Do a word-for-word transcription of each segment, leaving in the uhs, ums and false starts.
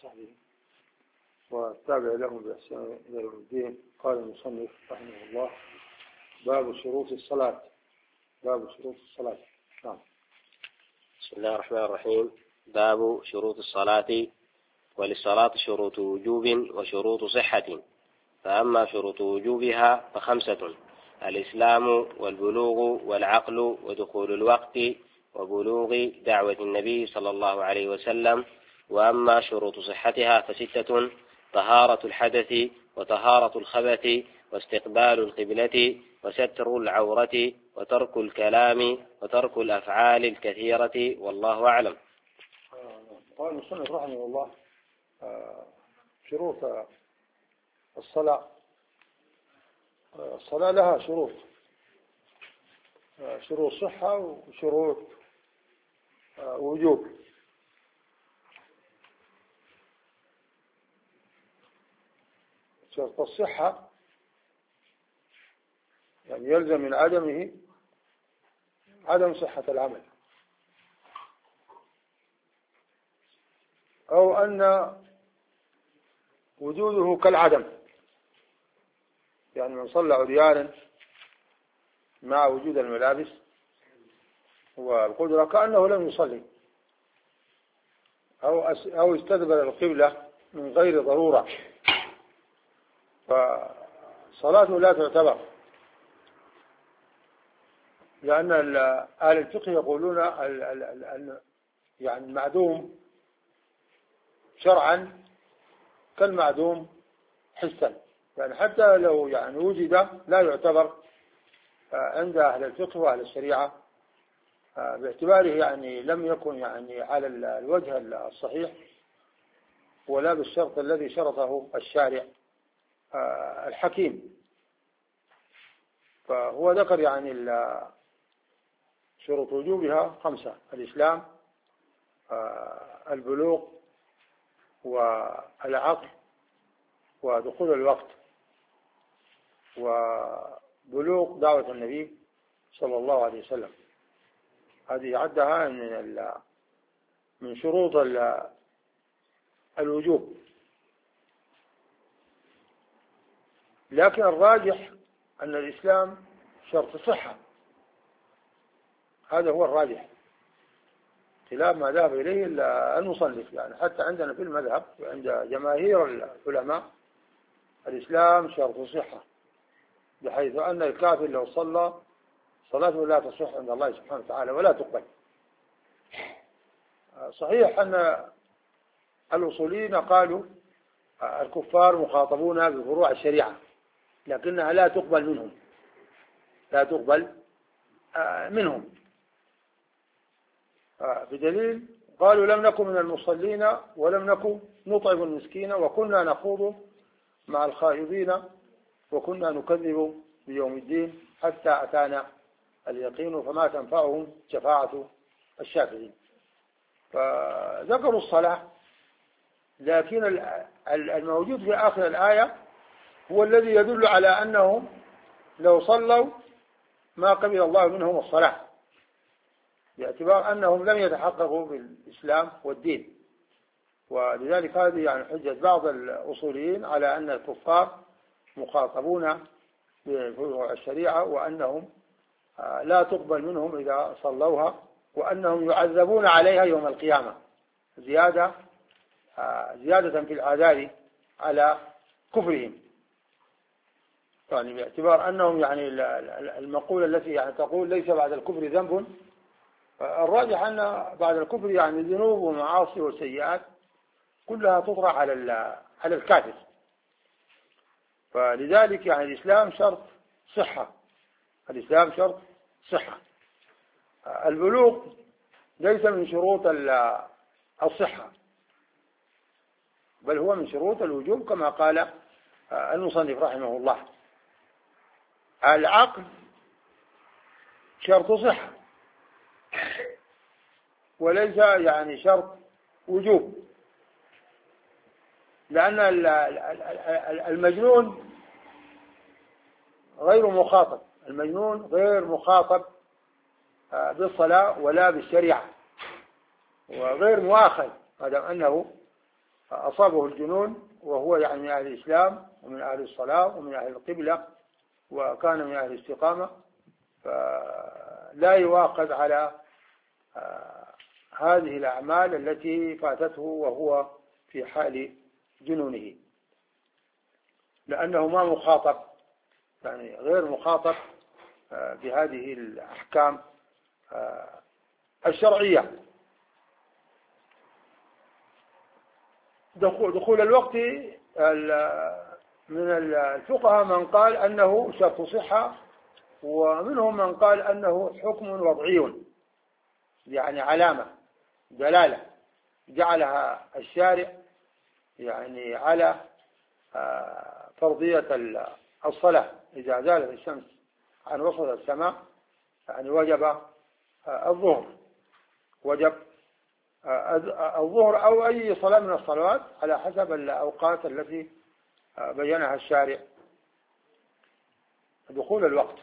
وصحبه والتابع لهم بإحسان إلى يوم الدين. قال المصنف رحمه الله: باب شروط الصلاة. باب شروط الصلاة. نعم. بسم الله الرحمن الرحيم. باب شروط الصلاة. وللصلاة شروط وجوب وشروط صحة، فأما شروط وجوبها فخمسة: الإسلام والبلوغ والعقل ودخول الوقت وبلوغ دعوة النبي صلى الله عليه وسلم. وأما شروط صحتها فستة: طهارة الحدث وطهارة الخبث واستقبال القبلة وستر العورة وترك الكلام وترك الأفعال الكثيرة، والله أعلم. قال المصنف رحمه الله: شروط الصلاة. الصلاة لها شروط، شروط صحة وشروط وجوب. شرط الصحة يعني يلزم من عدمه عدم صحة العمل، أو أن وجوده كالعدم، يعني من صلى عريانا مع وجود الملابس والقدرة كأنه لم يصلي، أو أو استدبر القبلة من غير ضرورة، فصلاته لا تعتبر، لأن أهل الفقه يقولون أن يعني المعدوم شرعا كالمعدوم حسا، يعني حتى لو يعني وجد لا يعتبر عند أهل الفقه وأهل الشريعة، باعتباره يعني لم يكن يعني على الوجه الصحيح ولا بالشرط الذي شرطه الشارع الحكيم. فهو ذكر يعني شروط وجوبها خمسة: الإسلام، البلوغ، والعقل، ودخول الوقت، وبلوغ دعوة النبي صلى الله عليه وسلم. هذه عدها من من شروط الوجوب. لكن الراجح أن الإسلام شرط صحة، هذا هو الراجح، خلاف ما ذهب إليه المصنف. يعني حتى عندنا في المذهب وعند جماهير العلماء الإسلام شرط صحة، بحيث أن الكافر لو صلى صلاته لا تصح عند الله سبحانه وتعالى ولا تقبل. صحيح أن الأصوليين قالوا الكفار مخاطبون بفروع الشريعة، لكنها لا تقبل منهم لا تقبل منهم بدليل قالوا: لم نكن من المصلين ولم نكن نطعم المسكين وكنا نخوض مع الخائضين وكنا نكذب بيوم الدين حتى أتانا اليقين فما تنفعهم شفاعة الشافعين. فذكروا الصلاة، لكن الموجود في آخر الآية هو الذي يدل على أنهم لو صلوا ما قبل الله منهم الصلاة، باعتبار أنهم لم يتحققوا بالإسلام والدين. ولذلك هذه يعني حجة بعض الأصوليين على أن الكفار مخاطبون بفروع الشريعة، وأنهم لا تقبل منهم إذا صلوها، وأنهم يعذبون عليها يوم القيامة زيادة زيادة في العذاب على كفرهم. يعني باعتبار أنهم يعني المقولة التي يعني تقول ليس بعد الكفر ذنب، الراجح أن بعد الكفر يعني ذنوب ومعاصي وسيئات كلها تطرح على على الكافر. فلذلك يعني الإسلام شرط صحة، الإسلام شرط صحة. البلوغ ليس من شروط الصحة، بل هو من شروط الوجوب كما قال المصنف رحمه الله. العقل شرط صحة وليس يعني شرط وجوب، لأن المجنون غير مخاطب المجنون غير مخاطب بالصلاة ولا بالشريعة، وغير مؤاخذ ما دام أنه أصابه الجنون وهو يعني من أهل الإسلام ومن أهل الصلاة ومن أهل القبلة وكان من أهل الاستقامة، فلا يواخذ على هذه الأعمال التي فاتته وهو في حال جنونه، لأنه ما مخاطب، يعني غير مخاطب بهذه الأحكام الشرعية. دخول الوقت من الفقهاء من قال أنه شرط صحة، ومنهم من قال أنه حكم وضعي، يعني علامة دلالة جعلها الشارع يعني على فرضية الصلاة. إذا زالت الشمس عن وسط السماء يعني وجب الظهر، وجب الظهر أو أي صلاة من الصلوات على حسب الأوقات التي بينها الشارع. دخول الوقت،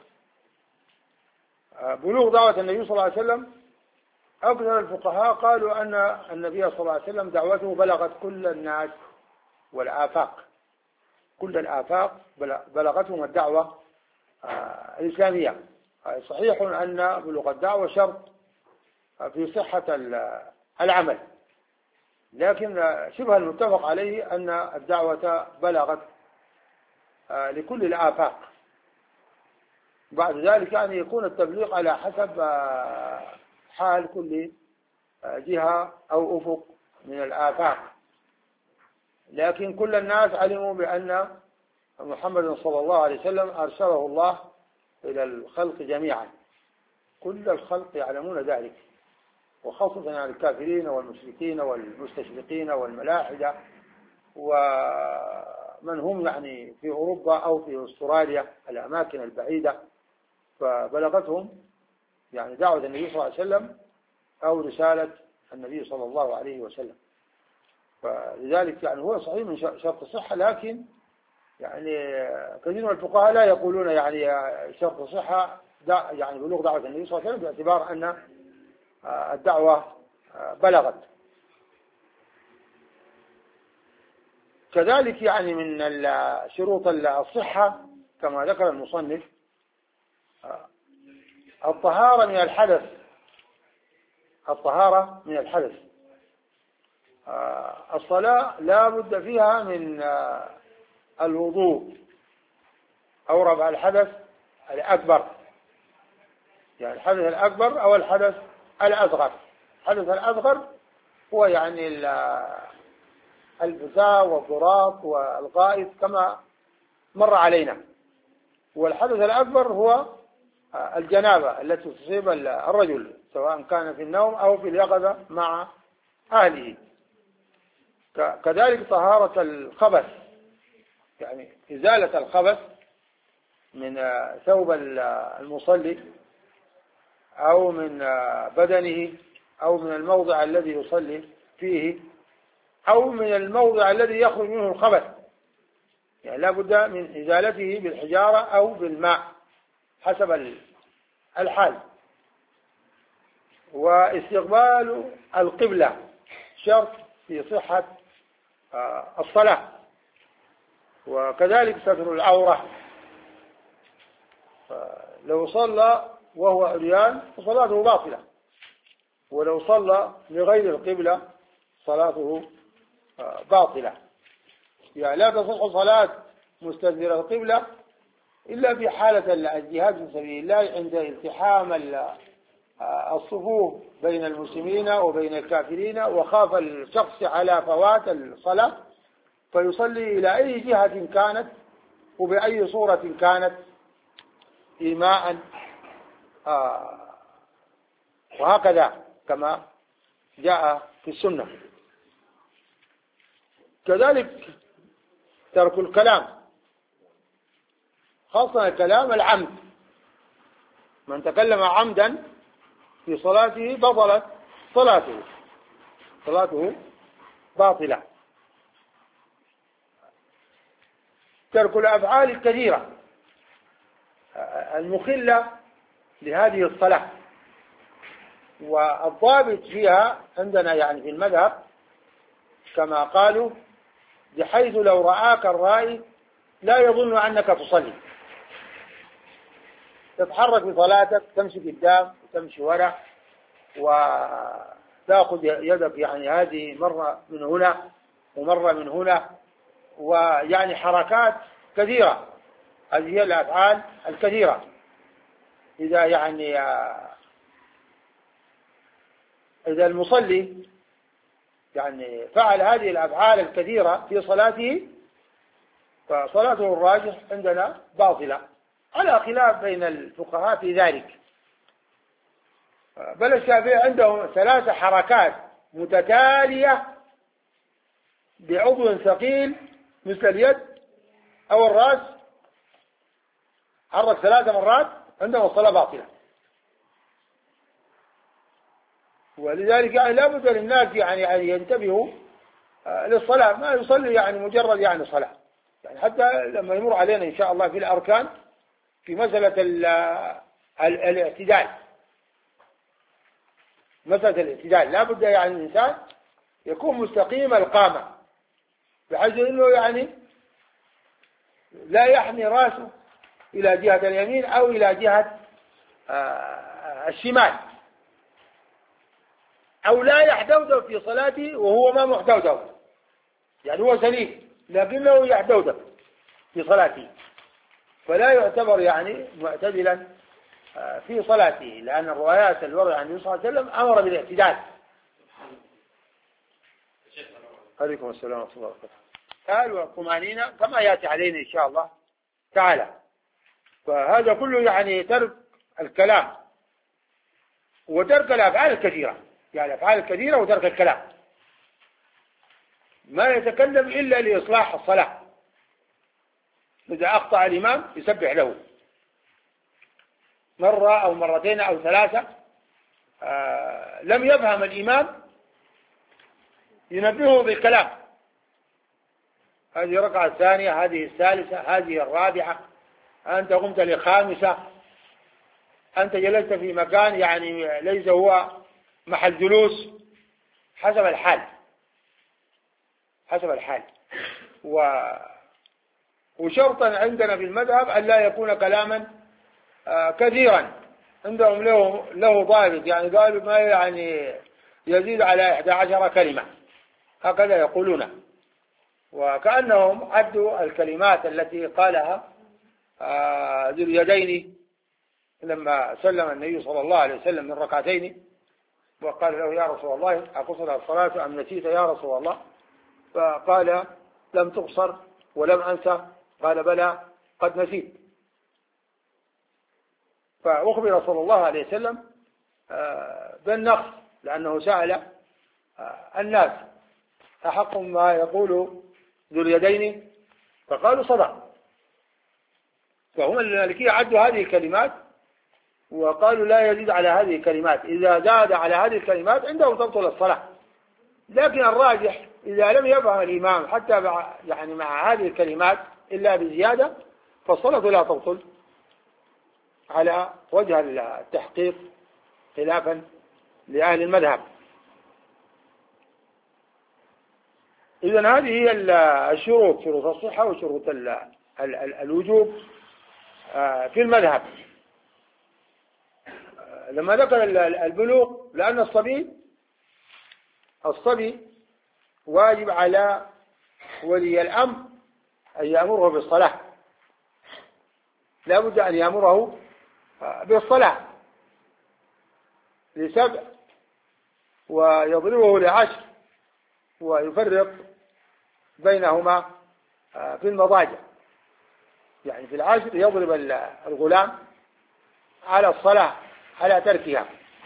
بلوغ دعوة النبي صلى الله عليه وسلم، أكثر الفقهاء قالوا أن النبي صلى الله عليه وسلم دعوته بلغت كل الناس والآفاق، كل الآفاق بلغتهم الدعوة الإسلامية. صحيح أن بلوغ الدعوة شرط في صحة العمل، لكن شبه المتفق عليه أن الدعوة بلغت لكل الآفاق. بعد ذلك يعني يكون التبليغ على حسب حال كل جهة أو أفق من الآفاق، لكن كل الناس علموا بأن محمد صلى الله عليه وسلم أرسله الله إلى الخلق جميعا، كل الخلق يعلمون ذلك، وخاصة يعني الكافرين والمشركين والمستشرقين والملاحدة ومن هم يعني في أوروبا أو في أستراليا الأماكن البعيدة، فبلغتهم يعني دعوة النبي صلى الله عليه وسلم أو رسالة النبي صلى الله عليه وسلم. فلذلك يعني هو صحيح من شرط الصحة، لكن يعني كثير من الفقهاء لا يقولون يعني شرط الصحة يعني بلوغ دعوة النبي صلى الله عليه وسلم باعتبار أن الدعوة بلغت. كذلك يعني من شروط الصحة كما ذكر المصنف الطهارة من الحدث، الطهارة من الحدث. الصلاة لا بد فيها من الوضوء أو رفع الحدث الأكبر، يعني الحدث الأكبر أو الحدث الأصغر. الحدث الأصغر هو يعني البزاء والضراط والغائط كما مر علينا، والحدث الأكبر هو الجنابة التي تصيب الرجل سواء كان في النوم أو في اليقظة مع أهله. كذلك طهارة الخبث، يعني إزالة الخبث من ثوب المصلي أو من بدنه أو من الموضع الذي يصلي فيه أو من الموضع الذي يخرج منه الخبث، يعني لا بد من إزالته بالحجارة أو بالماء حسب الحال. واستقبال القبلة شرط في صحة الصلاة، وكذلك ستر العورة. لو صلى وهو عريان فصلاته باطلة، ولو صلى لغير القبلة صلاته باطلة. يعني لا تصح صلاة مستدبر القبلة إلا في حالة الجهاد في سبيل الله عند التحام الصفوف بين المسلمين وبين الكافرين، وخاف الشخص على فوات الصلاة فيصلي إلى أي جهة كانت وبأي صورة كانت إيماء آه وهكذا كما جاء في السنة. كذلك ترك الكلام، خاصة الكلام العمد، من تكلم عمدا في صلاته بطلت صلاته، صلاته باطلة. ترك الأفعال الكثيرة المخلة لهذه الصلاة، والضابط فيها عندنا يعني في المذهب كما قالوا، بحيث لو رآك الرائي لا يظن أنك تصلي، تتحرك بصلاتك، تمشي قدام وتمشي وراء، وتأخذ يدك يعني هذه مرة من هنا ومرة من هنا، ويعني حركات كثيرة. هذه هي الأفعال الكثيرة. إذا يعني إذا المصلي يعني فعل هذه الأفعال الكثيرة في صلاته فصلاته الراجح عندنا باطلة، على خلاف بين الفقهاء في ذلك. بل الشافعي عندهم ثلاث حركات متتالية بعضو ثقيل مثل اليد أو الرأس، حرك ثلاث مرات، عندهم الصلاة باطلة. ولذلك يعني لا بد للناس يعني أن ينتبهوا للصلاة، ما يصلي يعني مجرد يعني صلاة. يعني حتى لما يمر علينا إن شاء الله في الأركان في مسألة الاعتدال، مسألة الاعتدال لا بد يعني الإنسان يكون مستقيم القامة، بحيث أنه يعني لا يحني رأسه إلى جهة اليمين أو إلى جهة الشمال، أو لا يحدودب في صلاته وهو ما محدودب، يعني هو سليم لكنه يحدودب في صلاته، فلا يعتبر يعني معتدلا في صلاته، لأن الروايات الورد عن النبي صلى الله عليه وسلم أمر بالاعتدال. عليكم السلام ورحمة الله وبركاته. قال والطمأنينة كما يأتي علينا إن شاء الله تعالى. فهذا كله يعني ترك الكلام وترك الأفعال الكثيرة، يعني الأفعال الكثيرة وترك الكلام، ما يتكلم إلا لإصلاح الصلاة. إذا أخطأ الإمام يسبح له مرة أو مرتين أو ثلاثة، آه لم يفهم الإمام ينبهه بالكلام، هذه الركعة الثانية، هذه الثالثة، هذه الرابعة، أنت قمت لخامسة، أنت جلست في مكان يعني ليس هو محل جلوس، حسب الحال حسب الحال و وشرطا عندنا في المذهب أن لا يكون كلاما آه كثيرا، عندهم له له ضابط، يعني ضابط ما يعني يزيد على إحدى عشر كلمة، هكذا يقولون. وكأنهم عدوا الكلمات التي قالها آه ذو اليدين لما سلم النبي صلى الله عليه وسلم من ركعتين، وقال له يا رسول الله أقصر الصلاة أم نسيت يا رسول الله؟ فقال لم تقصر ولم أنسى، قال بلى قد نسيت. فأخبر صلى الله عليه وسلم بالنقص، لأنه سأل الناس أحق ما يقول ذو اليدين، فقالوا صدق. فهم المالكية عدوا هذه الكلمات وقالوا لا يزيد على هذه الكلمات، إذا زاد على هذه الكلمات عنده تبطل الصلاة. لكن الراجح إذا لم يفهم الإمام حتى يعني مع هذه الكلمات إلا بزيادة فالصلاة لا تبطل على وجه التحقيق خلافا لأهل المذهب. إذن هذه هي الشروط، شروط الصحة وشروط الوجوب في المذهب. لما ذكر البلوغ، لأن الصبي الصبي واجب على ولي الأمر أن يأمره بالصلاة، لا بد أن يأمره بالصلاة لسبع ويضربه لعشر، ويفرق بينهما في المضاجع، يعني في العشر يضرب الغلام على الصلاة على تركها.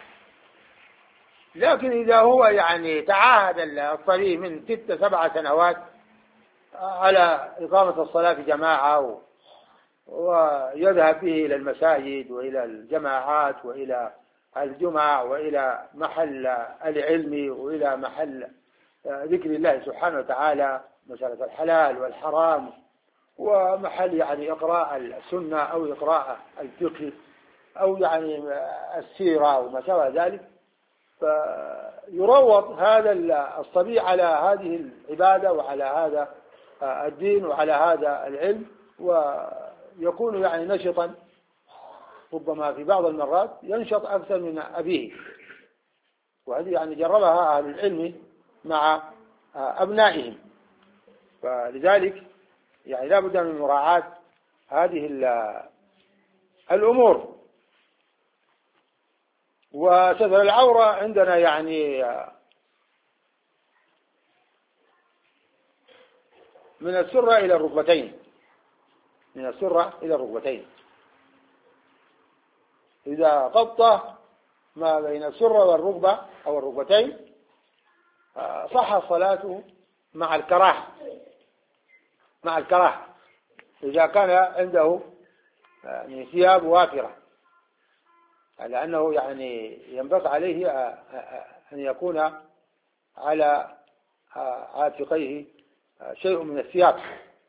لكن إذا هو يعني تعاهد الصبي من ست سبع سنوات على إقامة الصلاة في جماعة ويذهب به إلى المساجد وإلى الجماعات وإلى الجمع وإلى محل العلم وإلى محل ذكر الله سبحانه وتعالى، مسألة الحلال والحرام، ومحل يعني إقراء السنة أو إقراء الفقه أو يعني السيرة وما شابه ذلك، فيروض هذا الصبي على هذه العبادة وعلى هذا الدين وعلى هذا العلم، ويكون يعني نشطا، ربما في بعض المرات ينشط أكثر من أبيه. وهذه يعني جربها أهل العلم مع أبنائهم. فلذلك يعني لا بد من مراعاة هذه الأمور. وستر العورة عندنا يعني من السرة إلى الركبتين، من السرة إلى الركبتين. إذا غطى ما بين السرة والركبة أو الركبتين صح صلاته مع الكراهة، مع الكراهة إذا كان عنده يعني ثياب وافرة، لأنه يعني ينبغي عليه أن يكون على عاتقيه شيء من الثياب.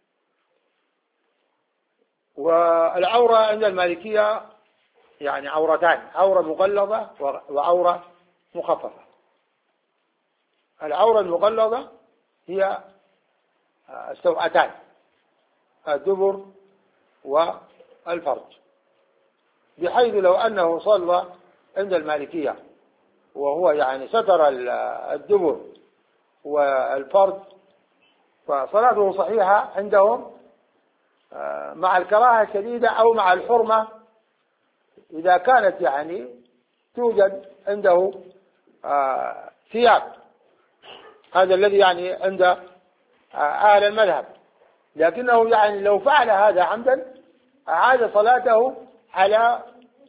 والعورة عند المالكية يعني عورتان، عورة مغلظة وعورة مخففة. العورة المغلظة هي السوأتان، الدبر والفرج، بحيث لو أنه صلى عند المالكية وهو يعني ستر الدبر والفرج فصلاته صحيحة عندهم مع الكراهة الشديدة أو مع الحرمة إذا كانت يعني توجد عنده ثياب. هذا الذي يعني عند أهل المذهب. لكنه يعني لو فعل هذا عمدا أعاد صلاته على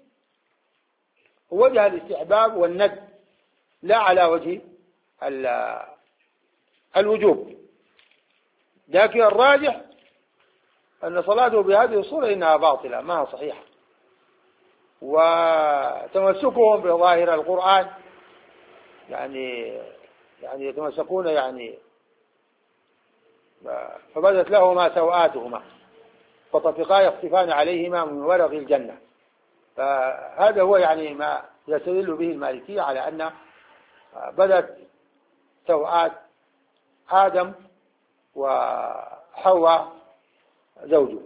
وجه الاستحباب والند، لا على وجه الوجوب. لكن الراجح أن صلاته بهذه الصورة إنها باطلة، ما صحيحة. وتمسكهم بظاهر القرآن يعني يعني يتمسكون يعني فبدت لهما سوآتهما فطفقا يخصفان عليهما من ورق الجنة. فهذا هو يعني ما يستدل به المالكية على أن بدت سوآت آدم وحواء زوجه،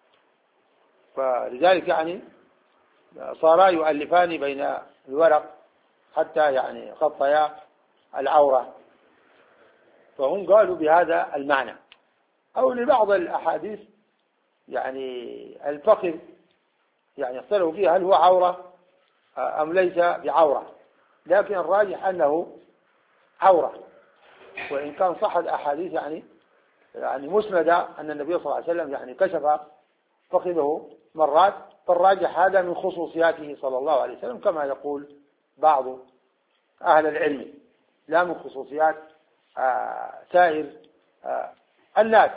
فلذلك يعني صارا يؤلفان بين الورق حتى يعني غطيا العورة. فهم قالوا بهذا المعنى. أو لبعض الأحاديث يعني الفخذ يعني اختلفوا فيها هل هو عورة أم ليس بعورة، لكن الراجح أنه عورة، وإن كان صحت أحاديث يعني يعني مسندة أن النبي صلى الله عليه وسلم يعني كشف فخذه مرات. فالراجح هذا من خصوصياته صلى الله عليه وسلم كما يقول بعض أهل العلم، لا من خصوصيات آه سائر آه الناس.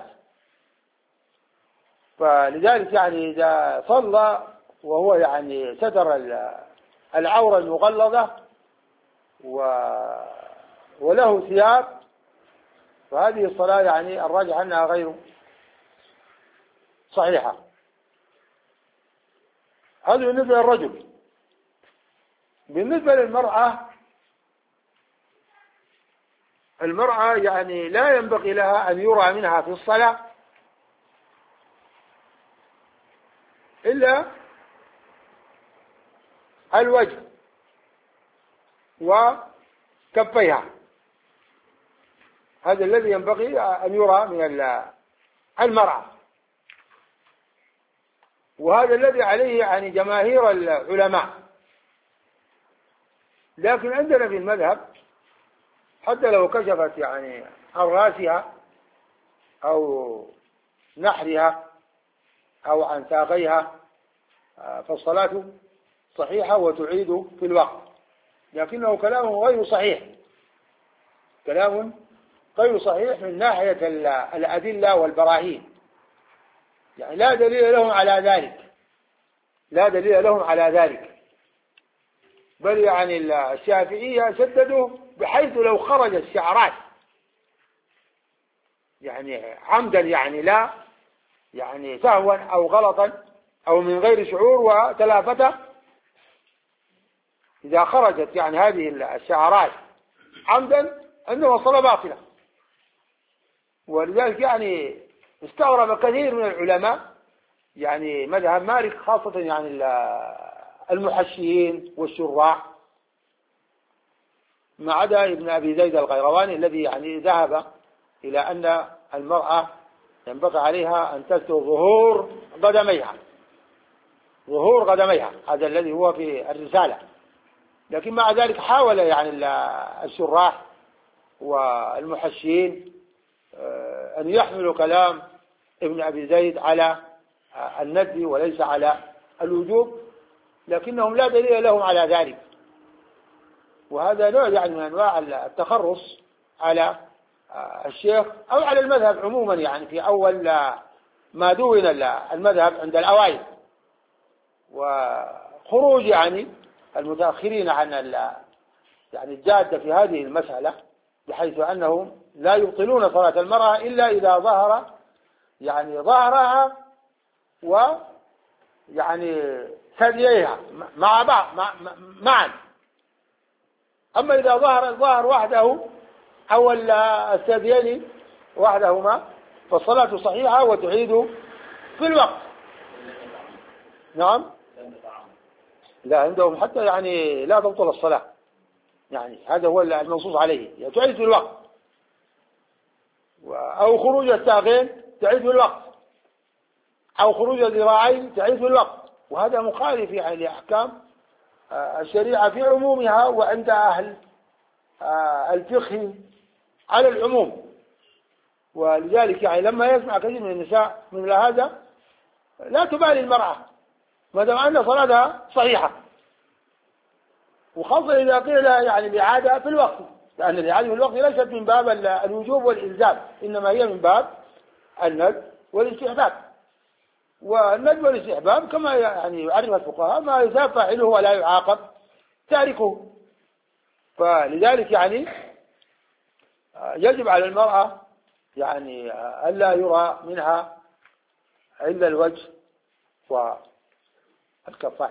فلذلك يعني إذا صلى وهو يعني ستر العورة المغلظة وله ثياب فهذه الصلاة يعني الراجح أنها غير صحيحة. هذا بالنسبة للرجل. بالنسبة للمرأة، المرأة يعني لا ينبغي لها أن يرى منها في الصلاة إلا الوجه وكفيها، هذا الذي ينبغي أن يرى من المرأة، وهذا الذي عليه يعني جماهير العلماء. لكن عندنا في المذهب حتى لو كشفت يعني عن رأسها أو نحرها أو عن ساقيها فالصلاة صحيحة وتعيد في الوقت. لكنه كلام غير صحيح، كلام غير صحيح من ناحية الأدلة والبراهين، يعني لا دليل لهم على ذلك، لا دليل لهم على ذلك. بل يعني الشافعية سددوا بحيث لو خرج الشعرات يعني عمدا يعني لا يعني سهوا أو غلطا أو من غير شعور وتلافته إذا خرجت يعني هذه الشعارات عمدا أنه الصلاة باطلة. ولذلك يعني استغرب كثير من العلماء يعني مذهب مالك، خاصة يعني المحشيين والشراع، ما عدا ابن أبي زيد القيرواني الذي يعني ذهب إلى أن المرأة ينبغي عليها أن تستر ظهور قدميها، ظهور قدميها، هذا الذي هو في الرسالة. لكن مع ذلك حاول يعني الشراح والمحشيين أن يحملوا كلام ابن أبي زيد على الندب وليس على الوجوب، لكنهم لا دليل لهم على ذلك. وهذا نوع يعني من أنواع التخرص على الشيخ أو على المذهب عموما، يعني في أول ما دون المذهب عند الأوائل، وخروج يعني المتأخرين عن يعني الجادة في هذه المسألة، بحيث أنهم لا يبطلون صلاة المرأة إلا إذا ظهر يعني ظهرها ويعني ثدييها مع بعض معا. أما إذا ظهر الظهر وحده أو الثديين وحدهما فالصلاة صحيحة وتعيد في الوقت. نعم، لا عندهم حتى يعني لا تبطل الصلاة، يعني هذا هو المنصوص عليه، تعيد في الوقت. أو خروج الساقين تعيد في الوقت، أو خروج الذراعين تعيد في الوقت. وهذا مخالف يعني لأحكام الشريعة في عمومها، وعند أهل الفقه على العموم. ولذلك يعني لما يسمع كثير من النساء من هذا لا تبالي المرأة ما دام أن صلاتها صحيحة، وخاصة إذا قيل يعني الإعادة في الوقت، لأن الإعادة في الوقت ليست من باب الوجوب والإلزام، إنما هي من باب الندب والاستحباب. والندب والاستحباب كما يعني يعرف الفقهاء ما يثاب فاعله ولا يعاقب تاركه. فلذلك يعني يجب على المرأة يعني ألا يرى منها إلا الوجه والكفين،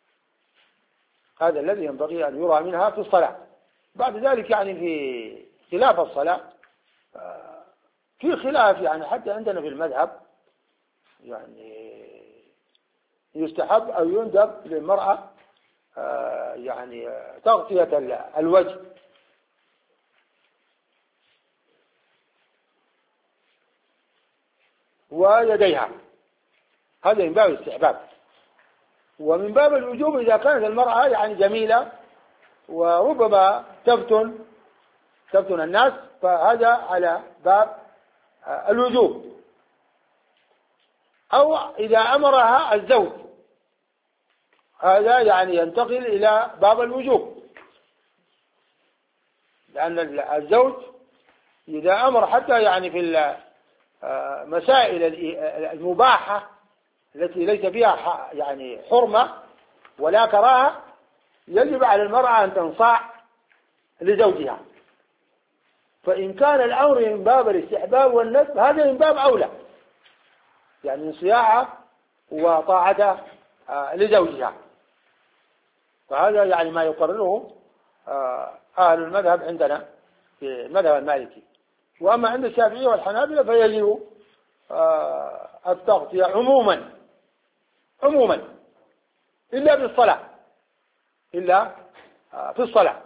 هذا الذي ينبغي أن يرى منها في الصلاة. بعد ذلك يعني في خلاف الصلاة في خلاف يعني حتى عندنا في المذهب يعني يستحب أو يندب للمرأة يعني تغطية الوجه ويديها، هذا من باب الاستحباب. ومن باب الوجوب إذا كانت المرأة يعني جميلة وربما تفتن تفتن الناس، فهذا على باب الوجوب. أو إذا أمرها الزوج هذا يعني ينتقل إلى باب الوجوب، لأن الزوج إذا أمر حتى يعني في المسائل المباحة التي ليس فيها يعني حرمة ولا كراهة يجب على المرأة أن تنصاع لزوجها. فإن كان الأمر من باب الاستحباب والندب هذا من باب أولى، يعني انصياعها وطاعته لزوجها. فهذا يعني ما يقرره أهل المذهب عندنا في المذهب المالكي. وأما عند الشافعية والحنابلة فيجب التغطية عموما عموما إلا بالصلاة، إلا في الصلاة.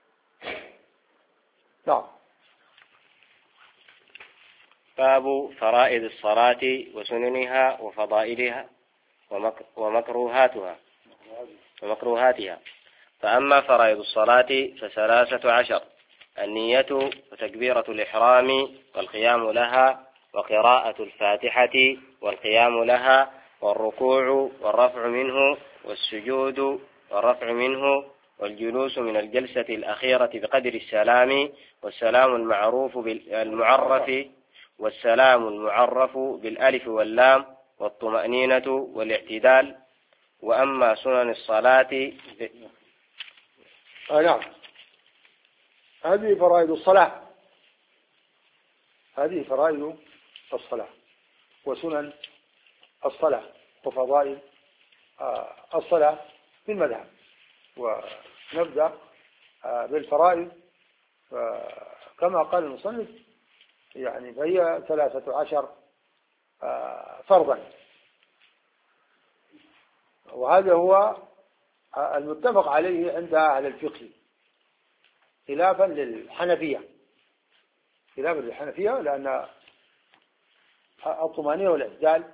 نعم. باب فرائض الصلاة وسننها وفضائلها ومكروهاتها ومكروهاتها. فأما فرائض الصلاة فثلاثة عشر: النية وتكبيرة الإحرام والقيام لها وقراءة الفاتحة والقيام لها والركوع والرفع منه والسجود والرفع منه والجلوس من الجلسة الأخيرة بقدر السلام والسلام المعروف بالمعرف والسلام المعرف بالألف واللام والطمأنينة والاعتدال. وأما سنن الصلاة آه نعم، هذه فرائض الصلاة، هذه فرائض الصلاة وسنن الصلاة وفضائل الصلاة في المذهب. نبدأ بالفرائض. كما قال المصنف يعني فهي ثلاثة عشر فرضا، وهذا هو المتفق عليه عند أهل الفقه خلافا للحنفية، خلافا للحنفية لأن الطمأنينة والاعتدال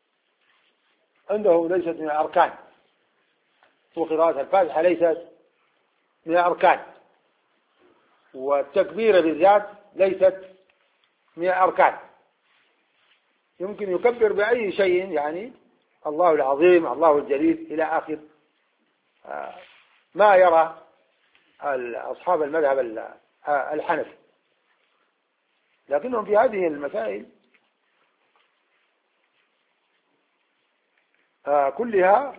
عنده ليست من الأركان، وقراءة الفاتحة ليست من الأركان، والتكبير بالذات ليست من الأركان. يمكن يكبر بأي شيء، يعني الله العظيم، الله الجليل إلى آخر ما يرى أصحاب المذهب الحنفي. لكنهم في هذه المسائل كلها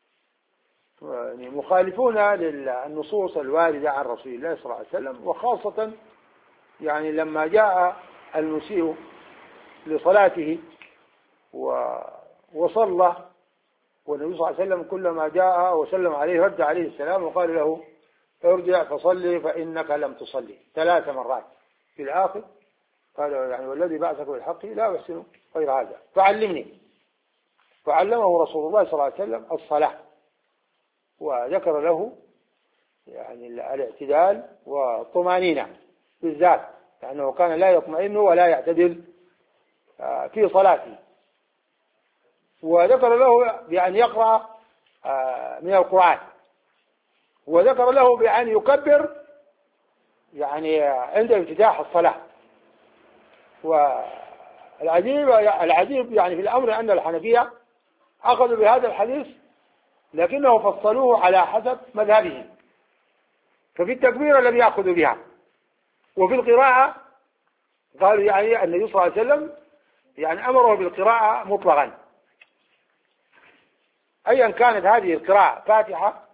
مخالفون للنصوص الواردة عن رسول الله صلى الله عليه وسلم، وخاصة يعني لما جاء المسيء لصلاته وصلى، والنبي صلى الله عليه وسلم كلما جاء وسلم عليه رد عليه السلام وقال له ارجع فصلي فإنك لم تصلي ثلاث مرات. في الآخر قال يعني والذي بعثك بالحق لا أحسن غير هذا فعلمني، فعلمه رسول الله صلى الله عليه وسلم الصلاة، وذكر له يعني الاعتدال والطمأنينة بالذات، لأنه كان لا يطمئن ولا يعتدل في صلاته، وذكر له بأن يقرأ من القرآن، وذكر له بأن يكبر يعني عند افتتاح الصلاة. والعجيب العجيب يعني في الأمر أن الحنفية أخذوا بهذا الحديث لكنه فصلوه على حسب مذهبهم، ففي التكبير الذي يأخذ بها، وفي القراءة قالوا يعني النبي صلى الله عليه وسلم يعني أمره بالقراءة مطلقا، أيا كانت هذه القراءة فاتحة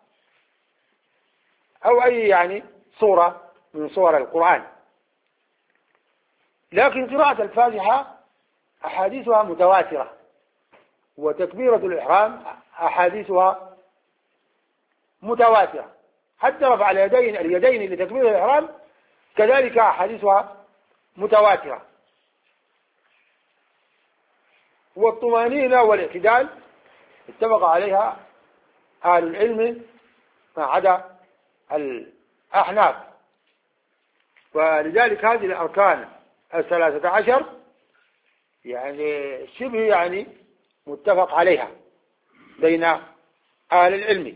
أو أي يعني صورة من صور القرآن. لكن قراءة الفاتحة أحاديثها متواترة، وتكبيرة الإحرام أحاديثها متواترة، حتى رفع اليدين اليدين لتكبير الإحرام كذلك أحاديثها متواترة. والطمأنينة والاعتدال اتفق عليها أهل العلم ما عدا الأحناف، ولذلك هذه الأركان الثلاثة عشر يعني شبه يعني متفق عليها بين أهل العلم.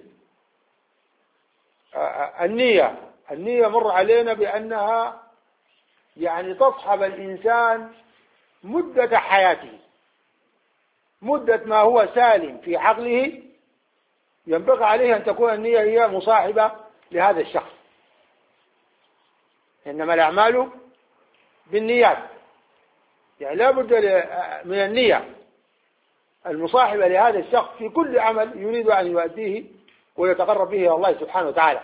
النية النية مر علينا بأنها يعني تصحب الإنسان مدة حياته، مدة ما هو سالم في عقله ينبغي عليه أن تكون النية هي مصاحبة لهذا الشخص، إنما الأعمال بالنيات، يعني لا بد من النية المصاحبة لهذا الشخص في كل عمل يريد أن يؤديه ويتقرب به إلى الله سبحانه وتعالى.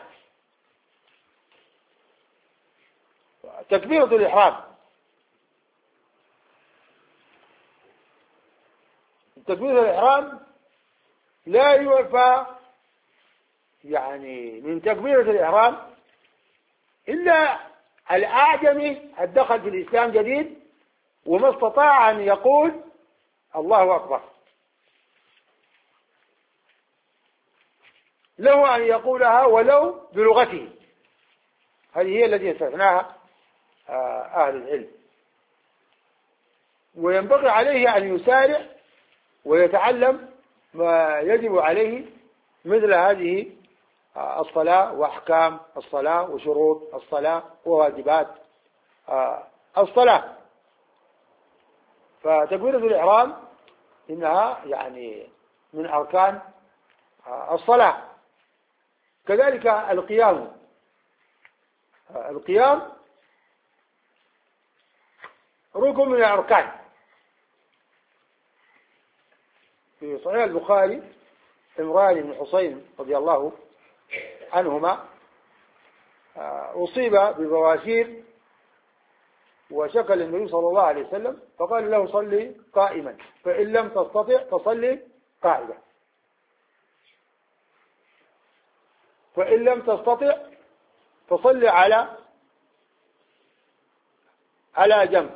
تكبيرة الإحرام تكبيرة الإحرام لا يوفى يعني من تكبيرة الإحرام إلا الأعجمي الدخل في الإسلام جديد وما استطاع أن يقول الله أكبر، له أن يقولها ولو بلغته، هذه هي التي استثناها أهل العلم. وينبغي عليه أن يسارع ويتعلم ما يجب عليه مثل هذه الصلاة وأحكام الصلاة وشروط الصلاة وواجبات الصلاة. فتكبيرة الإحرام إنها يعني من أركان الصلاة. كذلك القيام القيام ركن من الأركان. في صحيح البخاري عمران بن حسين رضي الله عنهما أصيب ببواسير وشكى للنبي صلى الله عليه وسلم فقال له صلي قائما فإن لم تستطع فصلي قاعدا. فإن لم تستطع فصل على على جنب.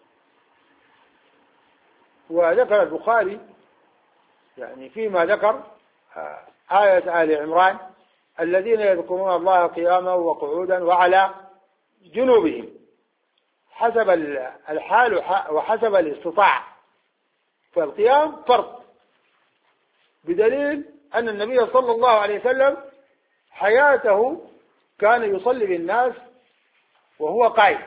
وذكر البخاري يعني فيما ذكر آية آل عمران الذين يذكرون الله قياما وقعودا وعلى جنوبهم حسب الحال وحسب الاستطاعة. فالقيام فرض، بدليل أن النبي صلى الله عليه وسلم حياته كان يصلي بالناس وهو قائم،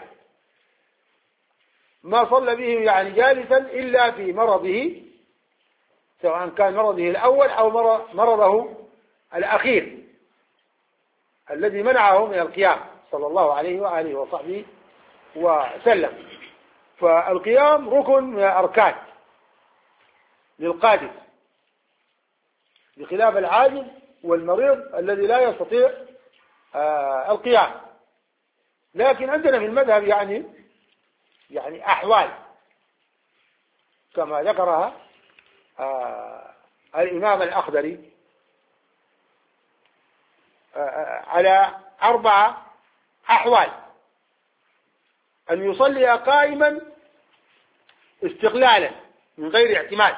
ما صلى بهم يعني جالسا إلا في مرضه، سواء كان مرضه الأول أو مرضه الأخير الذي منعه من القيام صلى الله عليه وآله وصحبه وسلم. فالقيام ركن من الأركان للقادر، بخلاف العاجز والمريض الذي لا يستطيع آه القيام. لكن عندنا في المذهب يعني يعني أحوال كما ذكرها آه الإمام الأخضري آه على أربعة أحوال: أن يصلي قائما استقلالا من غير اعتماد،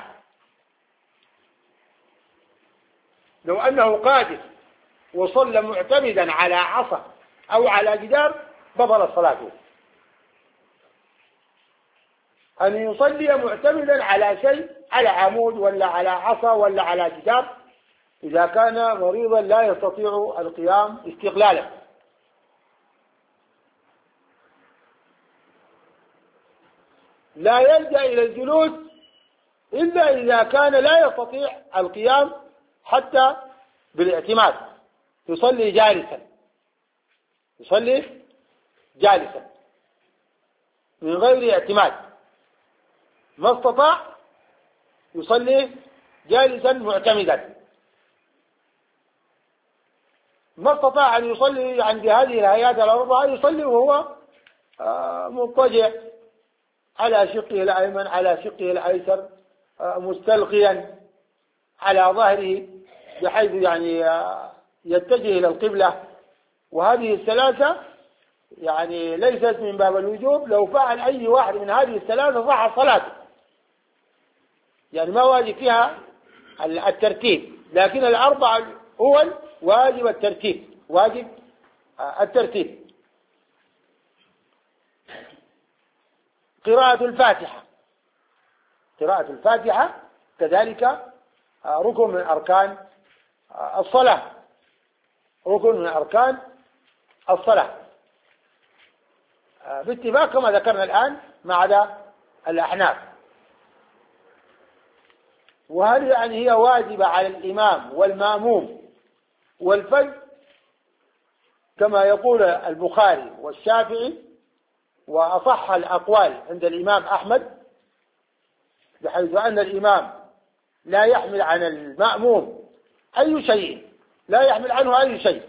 لو أنه قادر وصلى معتمدا على عصا أو على جدار بطلت صلاته. أن يصلي معتمدا على شيء، على عمود ولا على عصا ولا على جدار، إذا كان مريضا لا يستطيع القيام استقلالا. لا يلجأ إلى الجلوس إلا إذا كان لا يستطيع القيام حتى بالاعتماد، يصلي جالسا، يصلي جالسا من غير اعتماد. ما استطاع يصلي جالسا معتمدا. ما استطاع أن يصلي عند هذه الهيئات الأربعة يصلي وهو مضطجع على شقه الأيمن على شقه الأيسر مستلقيا على ظهره بحيث يعني يتجه إلى القبلة. وهذه الثلاثة يعني ليست من باب الوجوب، لو فعل أي واحد من هذه الثلاثة صح صلاته، يعني ما واجب فيها الترتيب، لكن الأربعة هو واجب الترتيب، واجب الترتيب. قراءة الفاتحة، قراءة الفاتحة كذلك ركن من أركان الصلاة، ركن من أركان الصلاة باتفاق كما ذكرنا الآن ما عدا الأحناف. وهل يعني هي واجبة على الإمام والمأموم والفرد كما يقول البخاري والشافعي وأصح الأقوال عند الإمام أحمد، بحيث أن الإمام لا يحمل عن المأموم أي شيء، لا يحمل عنه أي شيء،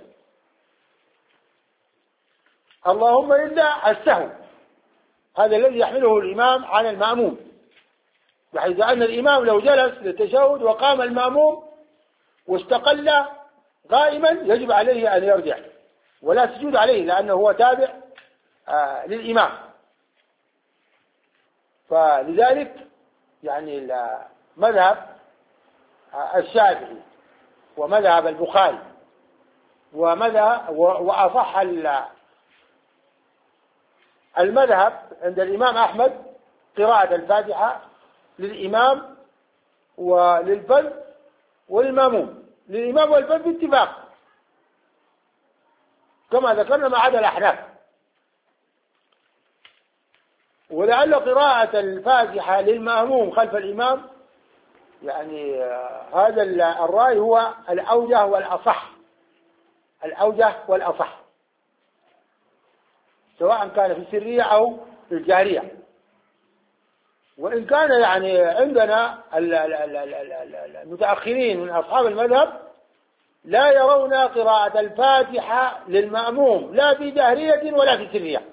اللهم إلا السهو، هذا الذي يحمله الإمام عن المأموم، بحيث أن الإمام لو جلس للتشهد وقام المأموم واستقل قائما يجب عليه أن يرجع ولا سجود عليه، لأنه هو تابع آه للإمام. فلذلك يعني مذهب الشافعي ومذهب البخاري ومذهب وأصح المذهب عند الإمام أحمد قراءة الفاتحة للإمام وللفرد وللمأموم، للإمام والفرد باتفاق كما ذكرنا ما عدا الأحناف. ولعل قراءة الفاتحة للمأموم خلف الإمام يعني هذا الرأي هو الأوجه والأصح، الأوجه والأصح، سواء كان في السرية أو في الجارية. وإن كان يعني عندنا المتأخرين من أصحاب المذهب لا يرون قراءة الفاتحة للمأموم لا في جهرية ولا في سرية.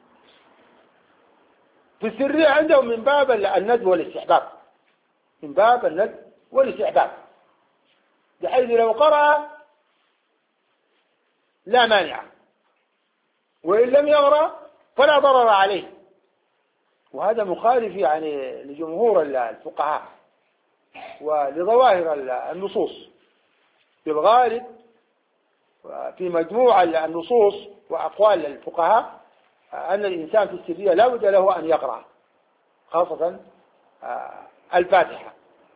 في السرية عندهم من باب الندب والاستحباب، من باب الندب والاستحباب، بحيث لو قرأ لا مانع، وإن لم يغرى فلا ضرر عليه. وهذا مخالف يعني لجمهور الفقهاء ولظواهر النصوص. في الغالب في مجموع النصوص وأقوال الفقهاء أن الإنسان في السرية لا بد له أن يقرأ، خاصة الفاتحة.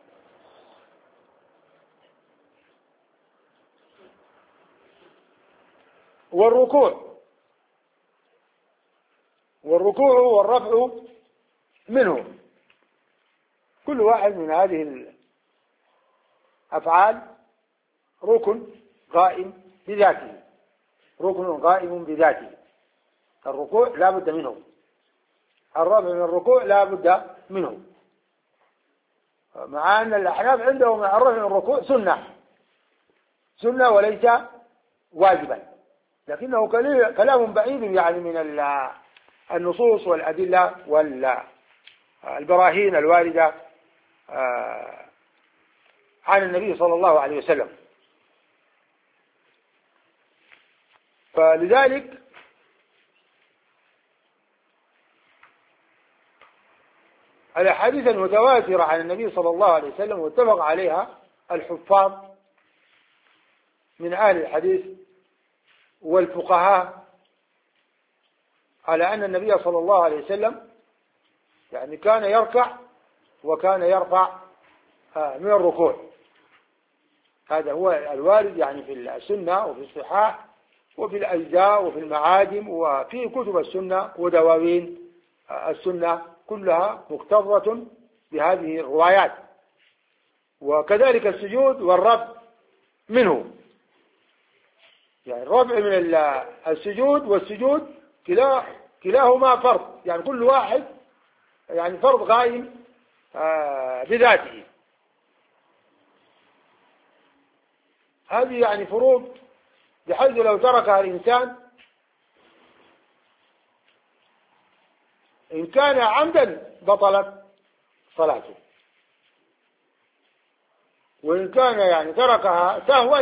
والركوع والركوع والرفع منه، كل واحد من هذه الأفعال ركن قائم بذاته، ركن قائم بذاته. الركوع لا بد منه، الرفع من الركوع لا بد منه، مع أن الأحناف عندهم الرفع من الركوع سنة سنة وليس واجبا، لكنه كلام بعيد يعني من النصوص والأدلة والبراهين الواردة عن النبي صلى الله عليه وسلم. فلذلك الأحاديث المتواترة عن النبي صلى الله عليه وسلم واتفق عليها الحفاظ من أهل الحديث والفقهاء على أن النبي صلى الله عليه وسلم يعني كان يركع وكان يرفع من الركوع. هذا هو الوارد يعني في السنة وفي الصحاح وفي الأجزاء وفي المعاجم وفي كتب السنة ودواوين السنة، كلها مكتظة بهذه الروايات. وكذلك السجود والرفع منه، يعني الرفع من السجود والسجود كلا كلاهما فرض، يعني كل واحد يعني فرض قائم بذاته. هذه يعني فروض بحيث لو تركها الإنسان إن كان عمدا بطلت صلاته، وإن كان يعني تركها سهوا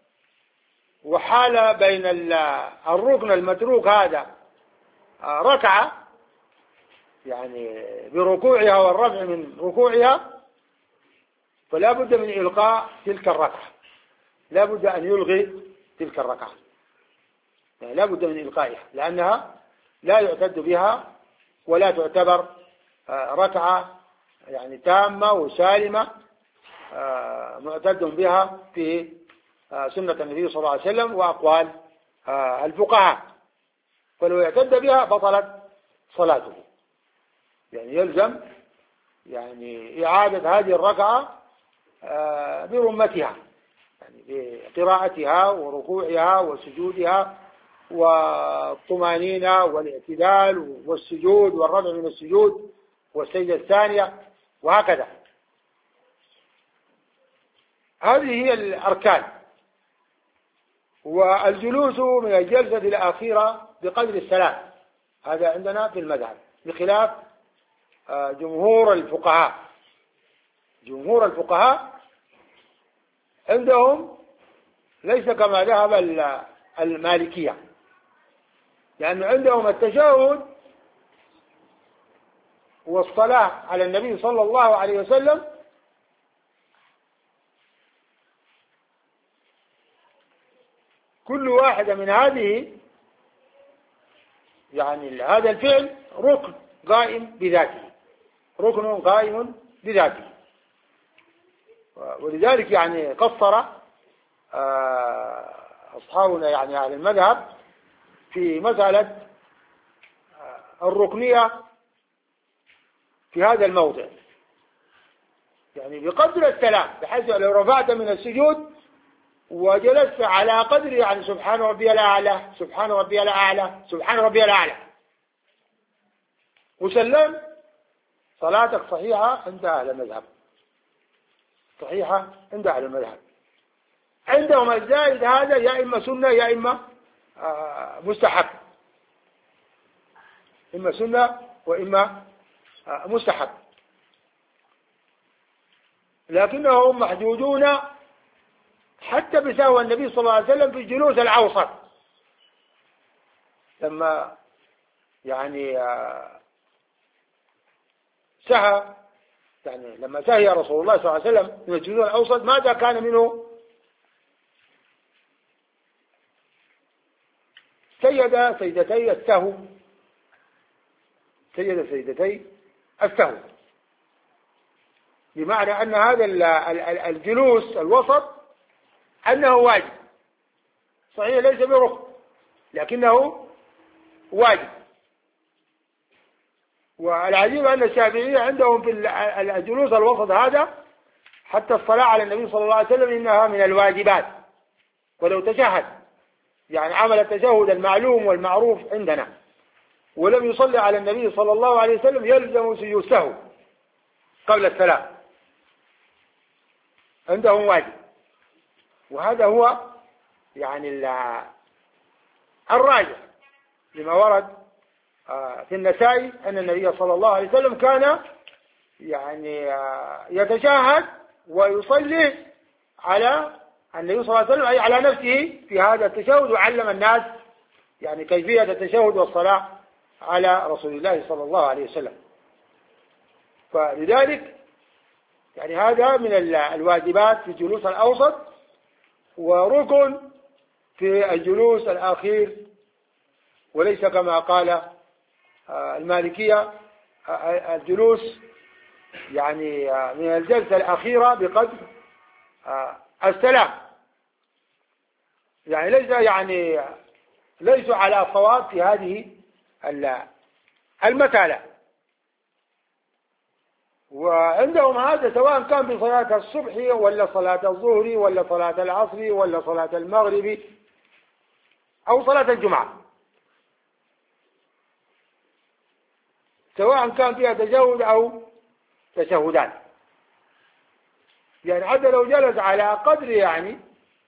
وحال بين الركن المتروك هذا ركعة يعني بركوعها والرفع من ركوعها، فلا بد من إلقاء تلك الركعة، لا بد أن يلغي تلك الركعة، يعني لا بد من إلقائها، لأنها لا يعتد بها ولا تعتبر ركعة يعني تامة وسالمة معتد بها في سنة النبي صلى الله عليه وسلم وأقوال الفقهاء. فلو اعتد بها بطلت صلاته، يعني يلزم يعني إعادة هذه الركعة برمتها، يعني بقراءتها وركوعها وسجودها والطمانينة والاعتدال والسجود والرفع من السجود والسجدة الثانية وهكذا. هذه هي الأركان. والجلوس من الجلسة الأخيرة بقدر السلام، هذا عندنا في المذهب، بخلاف جمهور الفقهاء. جمهور الفقهاء عندهم ليس كما ذهب المالكية، لأن عندهم التشهد والصلاة على النبي صلى الله عليه وسلم كل واحدة من هذه يعني هذا الفعل ركن قائم بذاته، ركن قائم بذاته. ولذلك يعني قصر أصحابنا يعني أهل المذهب في مسألة الركنية في هذا الموضع، يعني بقدر السلام، بحيث لو رفعت من السجود وجلست على قدر يعني سبحان ربي الأعلى سبحان ربي الأعلى سبحان ربي الأعلى وسلم، صلاتك صحيحة عند أهل المذهب، صحيحة عند أهل المذهب. عندهم الزائد هذا يا إما سنة يا إما مستحب، إما سنة وإما مستحب، لكنهم محدودون حتى بسهو النبي صلى الله عليه وسلم في الجلوس الأوسط، لما يعني سهى يعني لما سهى رسول الله صلى الله عليه وسلم من الجنود الأوسط ماذا كان منه؟ سجد سجدتي السهو سجد سجدتي السهو، بمعنى أن هذا الجلوس الوسط أنه واجب، صحيح ليس بركن لكنه واجب. والعجيب أن الشافعية عندهم في الجلوس الوسط هذا حتى الصلاة على النبي صلى الله عليه وسلم إنها من الواجبات، ولو تشهد يعني عمل التشهد المعلوم والمعروف عندنا ولم يصلي على النبي صلى الله عليه وسلم يلزم سجود السهو قبل السلام، عندهم واجب. وهذا هو يعني الراجح لما ورد في النسائي أن النبي صلى الله عليه وسلم كان يعني يتشهد ويصلي على النبي صلى الله عليه وسلم أي على نفسه في هذا التشهد، وعلم الناس يعني كيفية التشهد والصلاة على رسول الله صلى الله عليه وسلم. فلذلك يعني هذا من الواجبات في الجلوس الأوسط، وركن في الجلوس الأخير، وليس كما قال المالكية الجلوس يعني من الجلسة الأخيرة بقدر السلام، يعني ليس يعني ليسوا على صواب في هذه المسألة. وعندهم هذا سواء كان في صلاة الصبح ولا صلاة الظهر ولا صلاة العصر ولا صلاة المغرب أو صلاة الجمعة، سواء كان فيها تشهد أو تشهدان، يعني حتى لو جلس على قدر يعني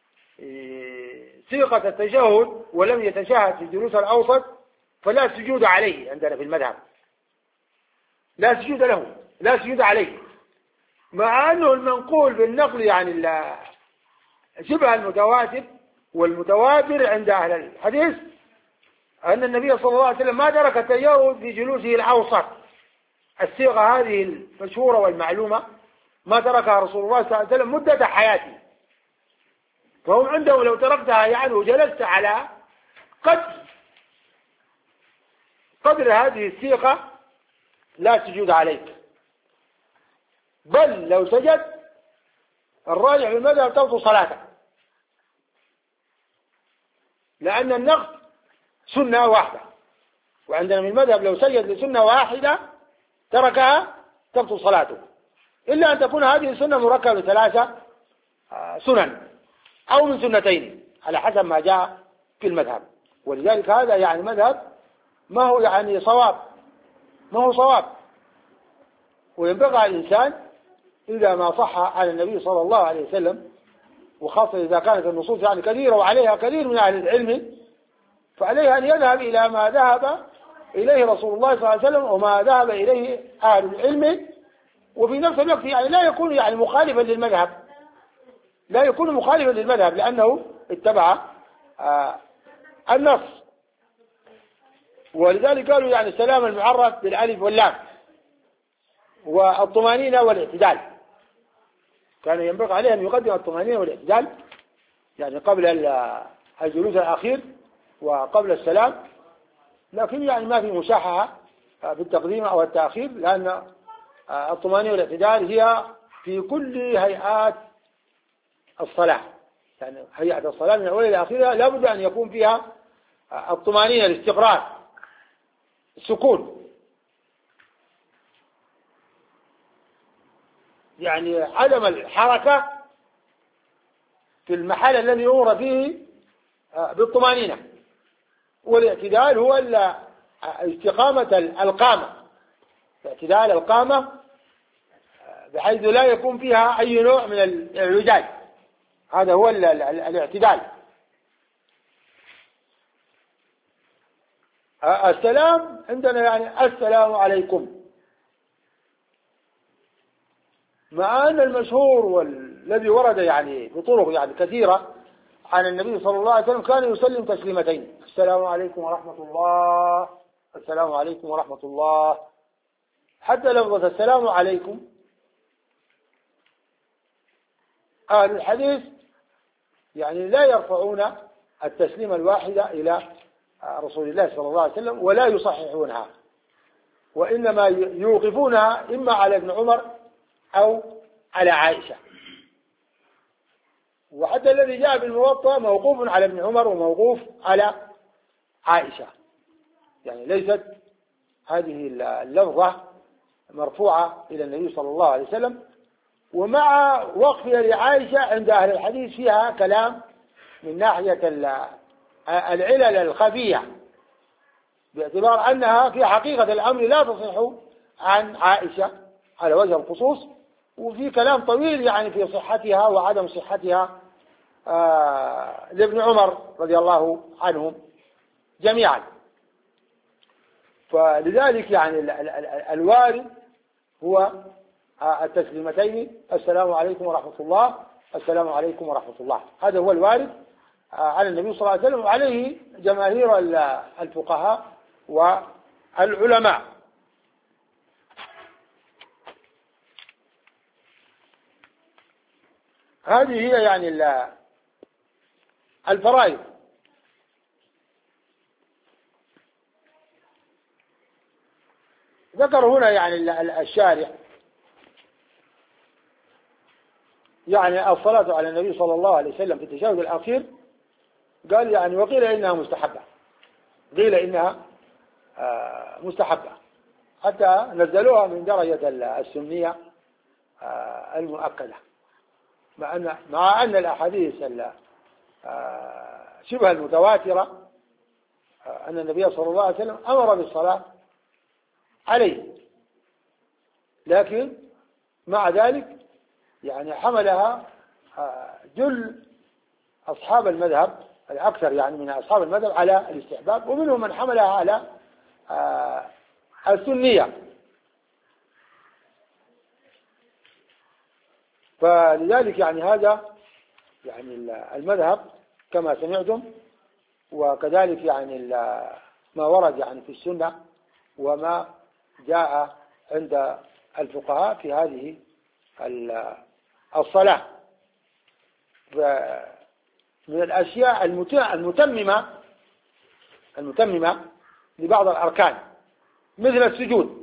صيغة التشهد ولم يتشهد في الجلوس الأوسط فلا سجود عليه عندنا في المذهب، لا سجود له لا سجود عليه، مع أنه المنقول بالنقل يعني شبه المتواتر والمتواتر عند أهل الحديث أن النبي صلى الله عليه وسلم ما ترك التشهد في جلوسه الأوسط، الصيغة هذه المشهورة والمعلومة ما تركها رسول الله صلى الله عليه وسلم مدة حياته، فهم عندهم لو تركتها يعني وجلست على قدر قدر هذه الصيغة لا سجود عليك، بل لو سجد الراجح في المذهب تبطل صلاتك، لأن النقد سنة واحدة، وعندنا من المذهب لو سجد لسنة واحدة تركها تبطل صلاته، إلا أن تكون هذه السنة مركبة لثلاثة سنن أو من سنتين على حسب ما جاء في المذهب. ولذلك هذا يعني مذهب ما هو يعني صواب، ما هو صواب، وينبغي على الإنسان إذا ما صح على النبي صلى الله عليه وسلم، وخاصة إذا كانت النصوص يعني كثيرة وعليها كثير من أهل العلم، فعليه أن يذهب إلى ما ذهب إليه رسول الله صلى الله عليه وسلم وما ذهب إليه أهل العلم، وفي نفس الوقت يعني لا يكون يعني مخالفا للمذهب، لا يكون مخالفا للمذهب لأنه اتبع آه النص. ولذلك قالوا يعني السلام المعرف بالألف واللام والطمأنينة والاعتدال، كان ينبغي عليه أن يقدم الطمأنينة والاعتدال يعني قبل الجلوس الأخير وقبل السلام، لكن يعني ما في مشاحة في التقديم أو التأخير، لأن الطمأنينة والاعتدال هي في كل هيئات الصلاة، يعني هيئة الصلاة من أولها إلى آخرها لابد أن يكون فيها الطمأنينة، الاستقرار، السكون، يعني عدم الحركة في المحل الذي يمر فيه بالطمأنينة. والاعتدال هو استقامة القامة، اعتدال القامة بحيث لا يكون فيها أي نوع من الإعوجاج، هذا هو الاعتدال. السلام عندنا يعني السلام عليكم، مع أن المشهور والذي ورد يعني بطرق يعني كثيرة عن النبي صلى الله عليه وسلم كان يسلم تسليمتين، السلام عليكم ورحمة الله، السلام عليكم ورحمة الله. حتى لفظة السلام عليكم أهل الحديث يعني لا يرفعون التسليم الواحدة إلى رسول الله صلى الله عليه وسلم ولا يصححونها، وإنما يوقفونها إما على ابن عمر أو على عائشة. وحتى الذي جاء بالموطأ موقوف على ابن عمر وموقوف على عائشة، يعني ليست هذه اللفظة مرفوعة إلى النبي صلى الله عليه وسلم. ومع وقفها لعائشة عند أهل الحديث فيها كلام من ناحية العلل الخفية، باعتبار أنها في حقيقة الأمر لا تصح عن عائشة على وجه الخصوص، وفي كلام طويل يعني في صحتها وعدم صحتها آه لابن عمر رضي الله عنهم جميعا. فلذلك يعني الوارد هو التسليمتين السلام عليكم ورحمة الله، السلام عليكم ورحمة الله، هذا هو الوارد على النبي صلى الله عليه وسلم، وعليه جماهير الفقهاء والعلماء. هذه هي يعني الفرائض. ذكر هنا يعني الشارح يعني الصلاة على النبي صلى الله عليه وسلم في التشهد الأخير، قال يعني وقيل إنها مستحبة، قيل إنها مستحبة، حتى نزلوها من درجة السنية المؤكدة، مع أن مع أن الأحاديث شبه المتواترة أن النبي صلى الله عليه وسلم أمر بالصلاة عليه، لكن مع ذلك يعني حملها جل أصحاب المذهب الأكثر يعني من أصحاب المذهب على الاستحباب، ومنهم من حملها على السنية. فلذلك يعني هذا يعني المذهب كما سمعتم، وكذلك يعني ما ورد يعني في السنة وما جاء عند الفقهاء في هذه الصلاة. من الأشياء المتممة المتممة لبعض الأركان مثل السجود.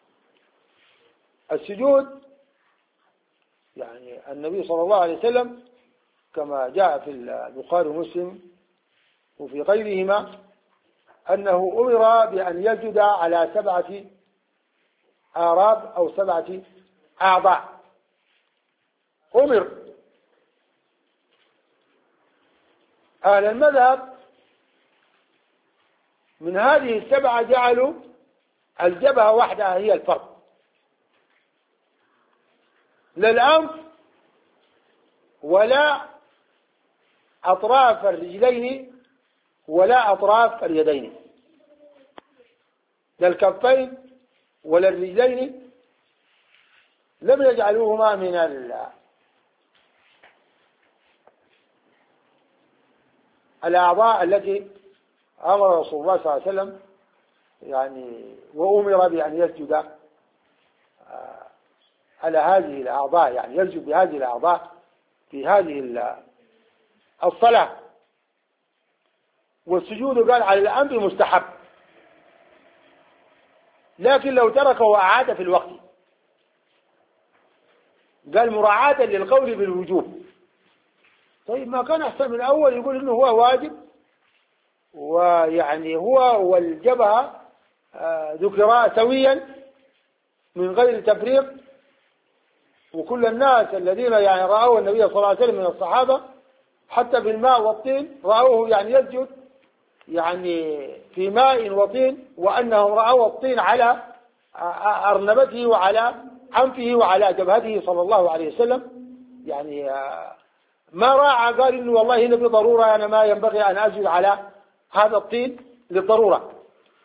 السجود يعني النبي صلى الله عليه وسلم كما جاء في البخاري ومسلم وفي غيرهما أنه أمر بأن يسجد على سبعة آراب أو سبعة أعضاء، أمر. أهل المذهب من هذه السبعة جعلوا الجبهة وحدها هي الفرد، لا الأنف ولا أطراف الرجلين ولا أطراف اليدين، لا الكفين ولا الرجلين، لم يجعلوهما من الأعضاء التي أمر رسول الله صلى الله عليه وسلم يعني وأمر بأن يسجد على هذه الأعضاء، يعني يسجد بهذه الأعضاء في هذه الصلاة. والسجود قال على الأمر مستحب، لكن لو تركه وأعاد في الوقت قال مراعاة للقول بالوجوب. طيب ما كان أحسن من الأول يقول إنه هو واجب، ويعني هو والجبهة ذكرا سويا من غير تفريق، وكل الناس الذين يعني رأوا النبي صلى الله عليه وسلم من الصحابة حتى بالماء والطين رأوه يعني يسجد يعني في ماء وطين، وأنهم رأوا الطين على أرنبته وعلى أنفه وعلى جبهته صلى الله عليه وسلم، يعني ما راعى قال إنه والله هنا بضرورة أنا ما ينبغي أن أسجد على هذا الطين للضرورة.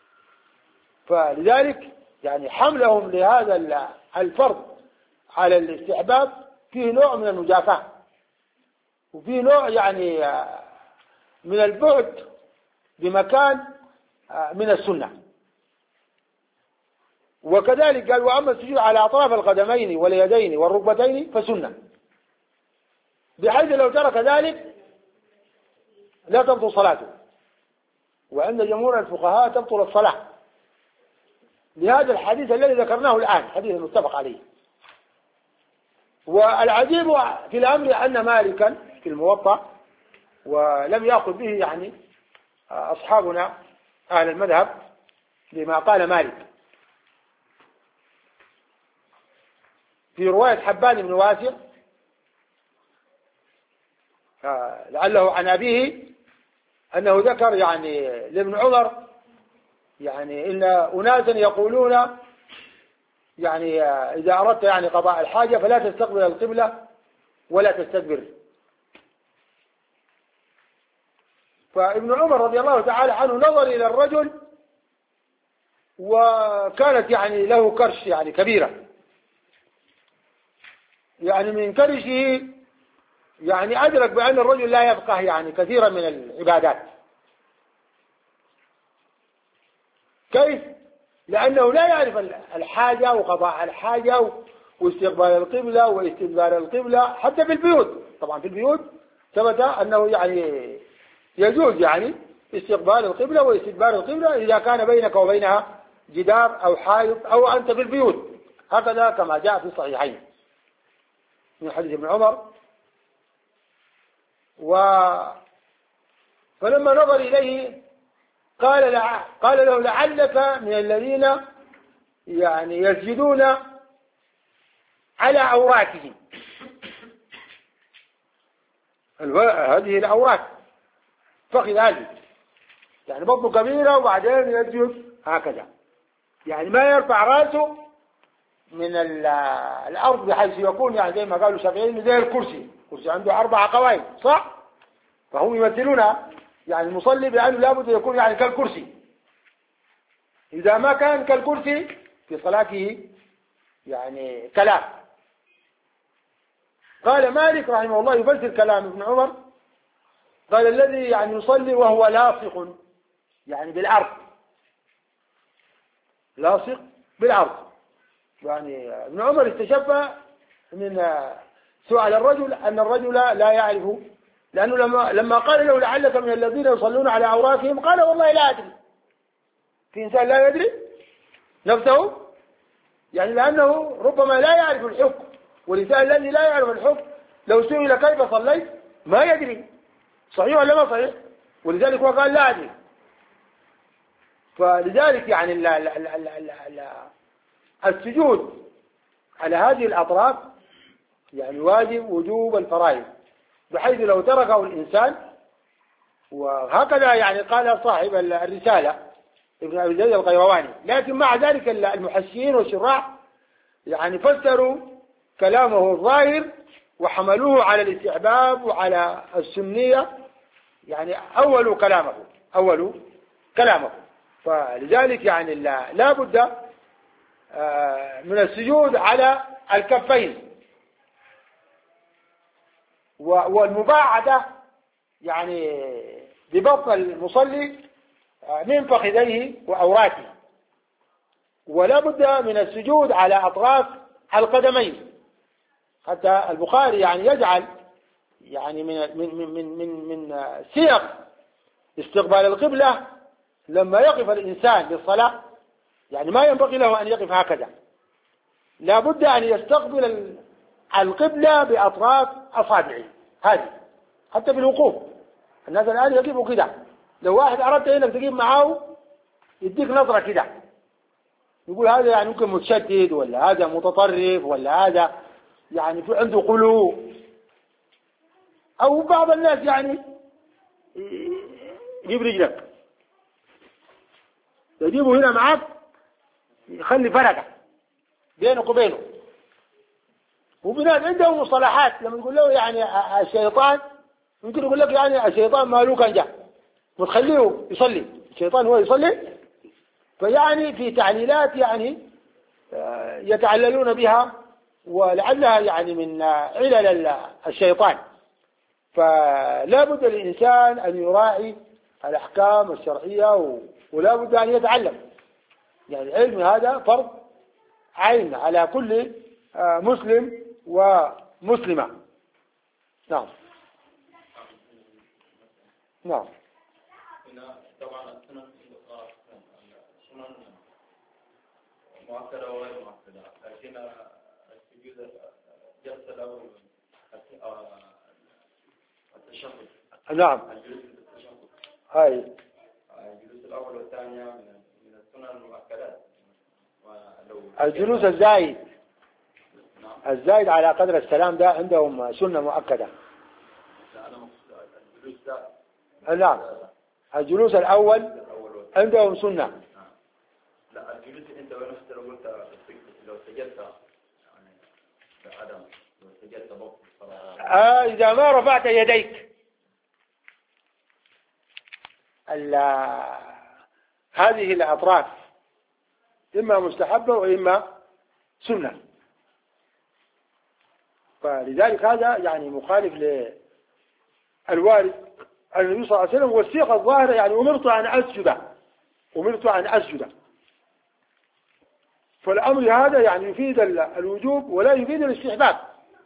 فلذلك يعني حملهم لهذا الفرض على الاستحباب فيه نوع من المجافاة، وفيه نوع يعني من البعد بمكان من السنة. وكذلك قال وأما السجود على أطراف القدمين واليدين والركبتين فسنة، بحيث لو ترك ذلك لا تبطل صلاته، وعند جمهور الفقهاء تبطل الصلاة لهذا الحديث الذي ذكرناه الآن، حديث متفق عليه. والعجيب في الأمر أن مالكا في الموطأ، ولم يأخذ به يعني أصحابنا أهل المذهب لما قال مالك في رواية حبان بن واسع لعله عن أبيه أنه ذكر يعني لابن عمر يعني إن أناسا يقولون يعني إذا أردت يعني قضاء الحاجة فلا تستقبل القبلة ولا تستدبر. فابن عمر رضي الله تعالى عنه نظر إلى الرجل وكانت يعني له كرش يعني كبيرة، يعني من كرشه يعني أدرك بأن الرجل لا يفقه يعني كثيرا من العبادات. كيف؟ لأنه لا يعرف الحاجة وقضاء الحاجة واستقبال القبلة واستدبار القبلة حتى في البيوت. طبعا في البيوت ثبت أنه يعني يجوز يعني استقبال القبلة واستدبار القبلة إذا كان بينك وبينها جدار أو حائط أو أنت في البيوت، هكذا كما جاء في الصحيحين من حديث ابن عمر. و فلما نظر إليه قال لع... قال له لعلك من الذين يعني يسجدون على عوراتهم. هذه العورات فخذ هذه يعني بطنه كبيرة وبعدين يسجد هكذا، يعني ما يرفع رأسه من الأرض بحيث يكون يعني زي ما قالوا الشافعيين زي الكرسي، الكرسي عنده أربع قوائم صح؟ فهم يمثلونها يعني المصلي بأنه لابد يكون يعني كالكرسي، إذا ما كان كالكرسي في صلاته يعني كلام. قال مالك رحمه الله يفسر كلام ابن عمر، قال الذي يعني يصلي وهو لاصق يعني بالأرض، لاصق بالأرض. يعني ابن عمر استشف من سؤال الرجل أن الرجل لا يعرف، لأنه لما لما قال له لعلك من الذين يصلون على عوراتهم قال والله لا أدري. في إنسان لا يدري نفسه يعني لأنه ربما لا يعرف الحكم، والإنسان الذي لا يعرف الحكم لو سئل كيف صليت ما يدري صحيح ولا ما صحيح، ولذلك هو قال لا أدري. فلذلك يعني لا لا لا لا لا لا السجود على هذه الأطراف يعني واجب وجوب الفرائض، بحيث لو تركه الإنسان، وهكذا يعني قال صاحب الرسالة ابن أبي زيد القيرواني. لكن مع ذلك المحشيين والشراح يعني فسروا كلامه الظاهر وحملوه على الاستحباب وعلى السنية، يعني أول كلامه أول كلامه فلذلك يعني لا, لا بد من السجود على الكفين والمباعدة يعني ببطن المصلي من فخذيه وأوراته، ولا بد من السجود على أطراف القدمين. حتى البخاري يعني يجعل يعني من من من من من سياق استقبال القبلة لما يقف الإنسان للصلاة، يعني ما ينبغي له أن يقف هكذا، لا بد أن يستقبل القبلة بأطراف أصابعه هذه. حتى في الوقوف الناس الآن يقفوا كده، لو واحد أردت أنك تجيب معه يديك نظرة كده يقول هذا يعني ممكن متشدد ولا هذا متطرف ولا هذا يعني في عنده قلوب. أو بعض الناس يعني يجيب رجلك يجيبه هنا معك يخلي فرقة بينك وبينه. وبناس عندهم مصطلحات لما يقول له يعني الشيطان ممكن يقول لك يعني الشيطان ماله كان جاء وتخليه يصلي، الشيطان هو يصلي. فيعني في تعليلات يعني يتعللون بها ولعلها يعني من علل الشيطان. فلا بد للإنسان أن يراعي الأحكام الشرعية و... ولا بد أن يتعلم. يعني العلم هذا فرض عين على كل مسلم ومسلمة. نعم. نعم. طبعا السنن سنن مؤكدة وغير مؤكدة، لكن السجود جلسة الأول التشهد. نعم. الجلوس التشهد. هاي. الجلوس الأول والثانية من السنن المؤكدات. الجلوس الزايد. نعم. الزايد على قدر السلام ده عندهم سنة مؤكدة. لا أنا الجلوس ده. نعم. الجلوس الأول عندهم سنة. لا الجلوس أنت ونفسك لو قلت لو سجدت يعني بعدم لو سجدت بوقت الصلاة. آه إذا ما رفعت يديك. هذه الأطراف إما مستحبة وإما سنة. فلذلك هذا يعني مخالف للوارد النبي صلى الله عليه وسلم. والصيغة الظاهرة يعني أمرت أن أسجد، أمرت أن أسجد. فالأمر هذا يعني يفيد الوجوب ولا يفيد الاستحباب.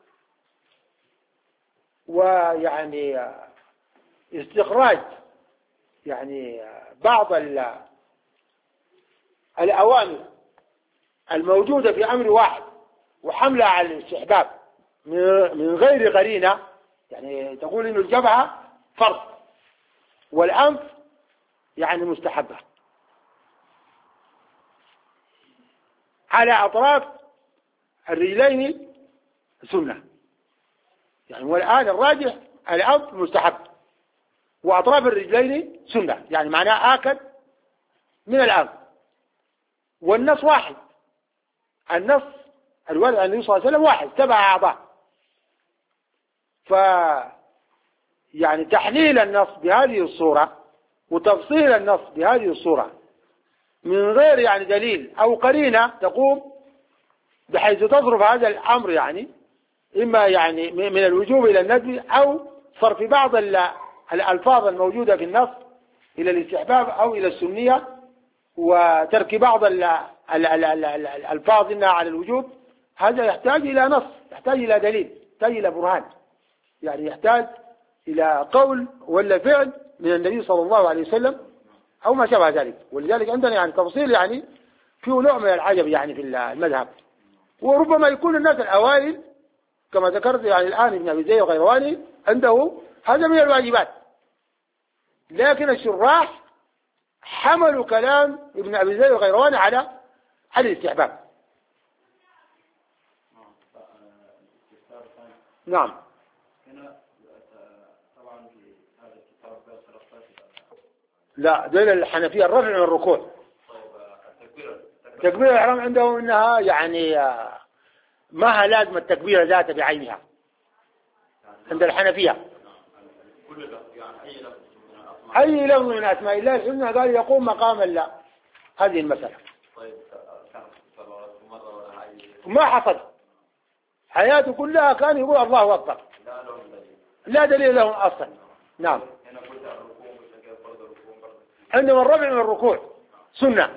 ويعني استخراج يعني بعض الأوامر الموجودة في أمر واحد وحملها على الاستحباب من غير قرينة، يعني تقول إنه الجبهة فرض والأنف يعني مستحبة على أطراف الرجلين سنة. يعني والآن الراجح الأنف مستحب وأطراف الرجلين سنة، يعني معناه آكد من الأنف. والنص واحد، النص الوارد عن النبي صلى الله عليه وسلم واحد، سبع أعضاء. ف يعني تحليل النص بهذه الصورة وتفصيل النص بهذه الصورة من غير يعني دليل أو قرينة تقوم بحيث تصرف هذا الأمر يعني إما يعني من الوجوب إلى الندب أو صرف بعض الألفاظ الموجودة في النص إلى الاستحباب أو إلى السنية، وترك بعض الألفاظ إنها على الوجوب. هذا يحتاج إلى نص، يحتاج إلى دليل، يحتاج إلى برهان، يعني يحتاج إلى قول ولا فعل من النبي صلى الله عليه وسلم أو ما شابه ذلك. ولذلك عندنا يعني تفصيل يعني فيه نوع من العجب يعني في المذهب. وربما يكون الناس الأوائل كما ذكرت يعني الآن ابن أبي زيد القيرواني عنده هذا من الواجبات، لكن الشراح حملوا كلام ابن أبي زيد القيرواني على على الاستحباب. نعم. لا دليل الحنفية الرفع من الركوع. تكبير الإحرام عندهم إنها يعني ما لازم التكبير ذاته بعينها عند الحنفية. أي لفظ من أسماء الله الحسنى قال يقوم مقام الله هذه المسألة. ما حصل حياته كلها كان يقول الله أكبر، لا دليل لهم أصلا. نعم. عندما الرفع من الركوع سنة،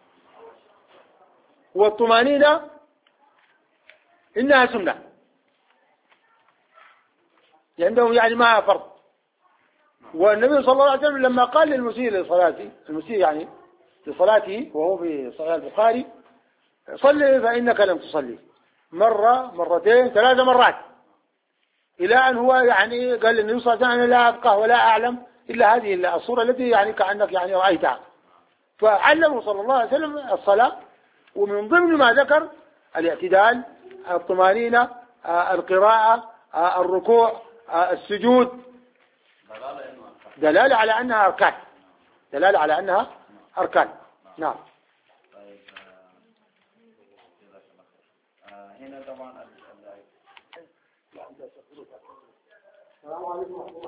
والطمانينة إنها سنة عندهم يعني ما فرض. والنبي صلى الله عليه وسلم لما قال للمسيء لصلاته، المسيء يعني لصلاته وهو في صحيح البخاري صلي فإنك لم تصلي، مرة مرتين ثلاث مرات، إلى أن هو يعني قال للنبي صلى الله عليه وسلم أنا لا أفقه ولا أعلم إلا هذه الصورة التي يعني كأنك يعني رأيتها. فعلمه صلى الله عليه وسلم الصلاة، ومن ضمن ما ذكر الاعتدال، الطمانينة، القراءة، الركوع، السجود، دلالة على أنها أركان، دلالة على أنها أركان. نعم. هنا طبعا